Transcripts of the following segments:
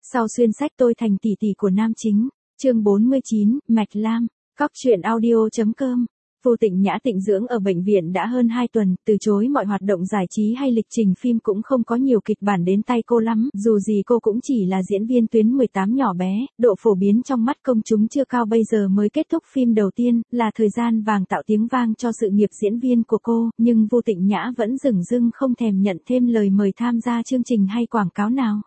Sau xuyên sách tôi thành tỷ tỷ của nam chính, chương 49, Mạch Lam, Cóc truyện audio.com. Vô Tịnh Nhã tịnh dưỡng ở bệnh viện đã hơn 2 tuần, từ chối mọi hoạt động giải trí hay lịch trình phim cũng không có nhiều kịch bản đến tay cô lắm, dù gì cô cũng chỉ là diễn viên tuyến 18 nhỏ bé, độ phổ biến trong mắt công chúng chưa cao, bây giờ mới kết thúc phim đầu tiên, là thời gian vàng tạo tiếng vang cho sự nghiệp diễn viên của cô, nhưng Vô Tịnh Nhã vẫn dửng dưng không thèm nhận thêm lời mời tham gia chương trình hay quảng cáo nào.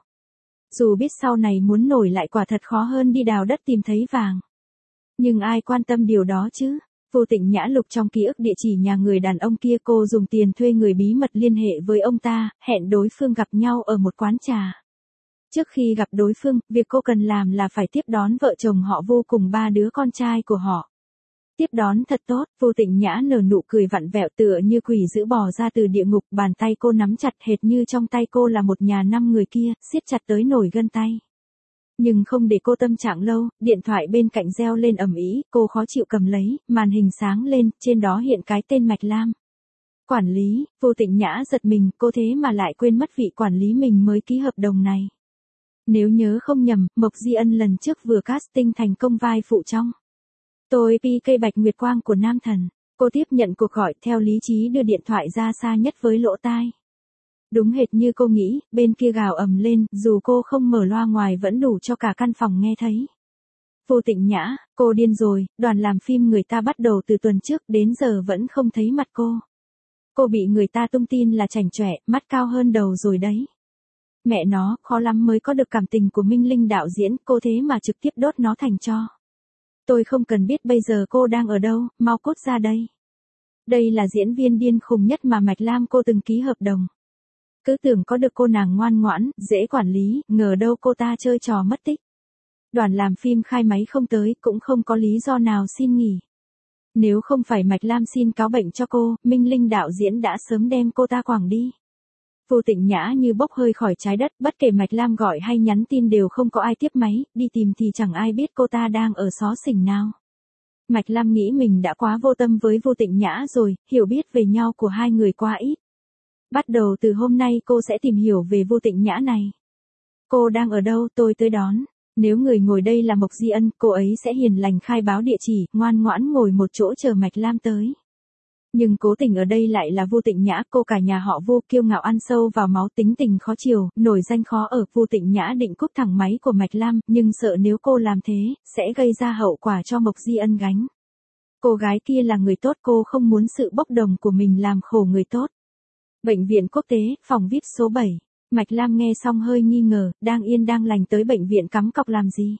Dù biết sau này muốn nổi lại quả thật khó hơn đi đào đất tìm thấy vàng. Nhưng ai quan tâm điều đó chứ? Vô Tịnh Nhã lục trong ký ức địa chỉ nhà người đàn ông kia, cô dùng tiền thuê người bí mật liên hệ với ông ta, hẹn đối phương gặp nhau ở một quán trà. Trước khi gặp đối phương, việc cô cần làm là phải tiếp đón vợ chồng họ Vô cùng 3 đứa con trai của họ. Tiếp đón thật tốt, Vô Tịnh Nhã nở nụ cười vặn vẹo tựa như quỷ dữ bò ra từ địa ngục, bàn tay cô nắm chặt hệt như trong tay cô là một nhà 5 người kia, siết chặt tới nổi gân tay. Nhưng không để cô tâm trạng lâu, điện thoại bên cạnh reo lên ầm ĩ, cô khó chịu cầm lấy, màn hình sáng lên, trên đó hiện cái tên Mạch Lam. Quản lý, Vô Tịnh Nhã giật mình, cô thế mà lại quên mất vị quản lý mình mới ký hợp đồng này. Nếu nhớ không nhầm, Mộc Di Ân lần trước vừa casting thành công vai phụ trong Tôi PK Bạch Nguyệt Quang của Nam Thần. Cô tiếp nhận cuộc gọi, theo lý trí đưa điện thoại ra xa nhất với lỗ tai. Đúng hệt như cô nghĩ, bên kia gào ầm lên, dù cô không mở loa ngoài vẫn đủ cho cả căn phòng nghe thấy. Vô Tịnh Nhã, cô điên rồi, đoàn làm phim người ta bắt đầu từ tuần trước đến giờ vẫn không thấy mặt cô. Cô bị người ta tung tin là chảnh chọe, mắt cao hơn đầu rồi đấy. Mẹ nó, khó lắm mới có được cảm tình của Minh Linh đạo diễn, cô thế mà trực tiếp đốt nó thành tro. Tôi không cần biết bây giờ cô đang ở đâu, mau cốt ra đây. Đây là diễn viên điên khùng nhất mà Mạch Lam cô từng ký hợp đồng. Cứ tưởng có được cô nàng ngoan ngoãn, dễ quản lý, ngờ đâu cô ta chơi trò mất tích. Đoàn làm phim khai máy không tới, cũng không có lý do nào xin nghỉ. Nếu không phải Mạch Lam xin cáo bệnh cho cô, Minh Linh đạo diễn đã sớm đem cô ta quẳng đi. Vô Tịnh Nhã như bốc hơi khỏi trái đất, bất kể Mạch Lam gọi hay nhắn tin đều không có ai tiếp máy, đi tìm thì chẳng ai biết cô ta đang ở xó xỉnh nào. Mạch Lam nghĩ mình đã quá vô tâm với Vô Tịnh Nhã rồi, hiểu biết về nhau của hai người quá ít. Bắt đầu từ hôm nay cô sẽ tìm hiểu về Vô Tịnh Nhã này. Cô đang ở đâu, tôi tới đón. Nếu người ngồi đây là Mộc Di Ân, cô ấy sẽ hiền lành khai báo địa chỉ, ngoan ngoãn ngồi một chỗ chờ Mạch Lam tới. Nhưng cố tình ở đây lại là Vô Tịnh Nhã, cô cả nhà họ Vô kiêu ngạo ăn sâu vào máu, tính tình khó chiều, nổi danh khó ở. Vô Tịnh Nhã định cúp thẳng máy của Mạch Lam, nhưng sợ nếu cô làm thế, sẽ gây ra hậu quả cho Mộc Di Ân gánh. Cô gái kia là người tốt, cô không muốn sự bốc đồng của mình làm khổ người tốt. Bệnh viện quốc tế, phòng VIP số 7. Mạch Lam nghe xong hơi nghi ngờ, đang yên đang lành tới bệnh viện cắm cọc làm gì?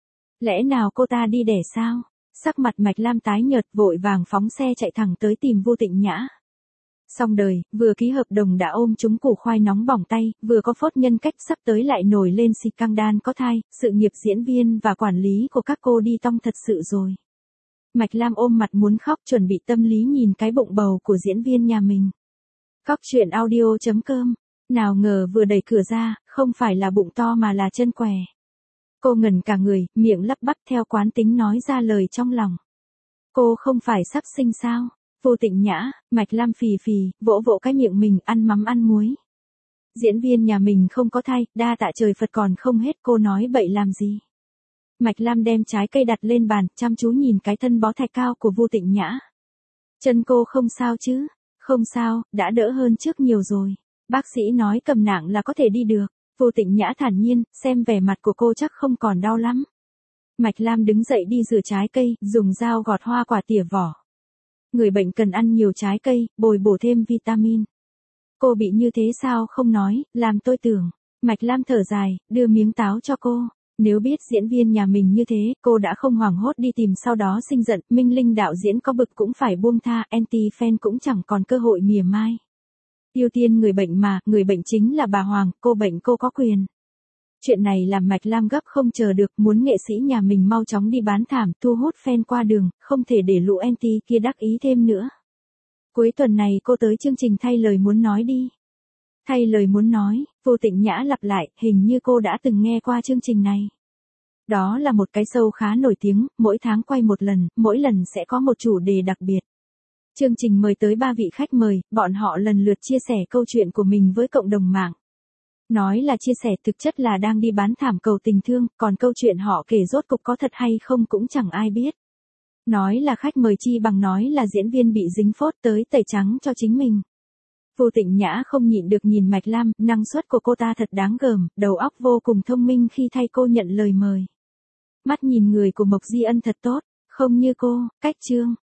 Lẽ nào cô ta đi đẻ sao? Sắc mặt Mạch Lam tái nhợt, vội vàng phóng xe chạy thẳng tới tìm Vô Tịnh Nhã. Xong đời, vừa ký hợp đồng đã ôm trúng củ khoai nóng bỏng tay, vừa có phốt nhân cách sắp tới lại nổi lên xì căng đan có thai, sự nghiệp diễn viên và quản lý của các cô đi tong thật sự rồi. Mạch Lam ôm mặt muốn khóc, chuẩn bị tâm lý nhìn cái bụng bầu của diễn viên nhà mình. Cóc truyện audio.com. Nào ngờ vừa đẩy cửa ra, không phải là bụng to mà là chân què. Cô ngẩn cả người, miệng lắp bắp theo quán tính nói ra lời trong lòng. Cô không phải sắp sinh sao? Vô Tịnh Nhã, Mạch Lam phì phì, vỗ vỗ cái miệng mình, ăn mắm ăn muối. Diễn viên nhà mình không có thai, đa tạ trời Phật còn không hết, cô nói bậy làm gì? Mạch Lam đem trái cây đặt lên bàn, chăm chú nhìn cái thân bó thạch cao của Vô Tịnh Nhã. Chân cô không sao chứ? Không sao, đã đỡ hơn trước nhiều rồi. Bác sĩ nói cầm nặng là có thể đi được. Vô Tịnh Nhã thản nhiên, xem vẻ mặt của cô chắc không còn đau lắm. Mạch Lam đứng dậy đi rửa trái cây, dùng dao gọt hoa quả tỉa vỏ. Người bệnh cần ăn nhiều trái cây, bồi bổ thêm vitamin. Cô bị như thế sao không nói, làm tôi tưởng. Mạch Lam thở dài, đưa miếng táo cho cô. Nếu biết diễn viên nhà mình như thế, cô đã không hoảng hốt đi tìm sau đó sinh giận. Minh Linh đạo diễn có bực cũng phải buông tha, anti-fan cũng chẳng còn cơ hội mỉa mai. Ưu tiên người bệnh mà, người bệnh chính là bà Hoàng, cô bệnh cô có quyền. Chuyện này làm Mạch Lam gấp không chờ được, muốn nghệ sĩ nhà mình mau chóng đi bán thảm, thu hút fan qua đường, không thể để lũ anti kia đắc ý thêm nữa. Cuối tuần này cô tới chương trình Thay Lời Muốn Nói đi. Thay Lời Muốn Nói, Vô Tịnh Nhã lặp lại, hình như cô đã từng nghe qua chương trình này. Đó là một cái show khá nổi tiếng, mỗi tháng quay một lần, mỗi lần sẽ có một chủ đề đặc biệt. Chương trình mời tới 3 vị khách mời, bọn họ lần lượt chia sẻ câu chuyện của mình với cộng đồng mạng. Nói là chia sẻ thực chất là đang đi bán thảm cầu tình thương, còn câu chuyện họ kể rốt cục có thật hay không cũng chẳng ai biết. Nói là khách mời chi bằng nói là diễn viên bị dính phốt tới tẩy trắng cho chính mình. Vô Tịnh Nhã không nhịn được nhìn Mạch Lam, năng suất của cô ta thật đáng gờm, đầu óc vô cùng thông minh khi thay cô nhận lời mời. Mắt nhìn người của Mộc Di Ân thật tốt, không như cô, cách Trương.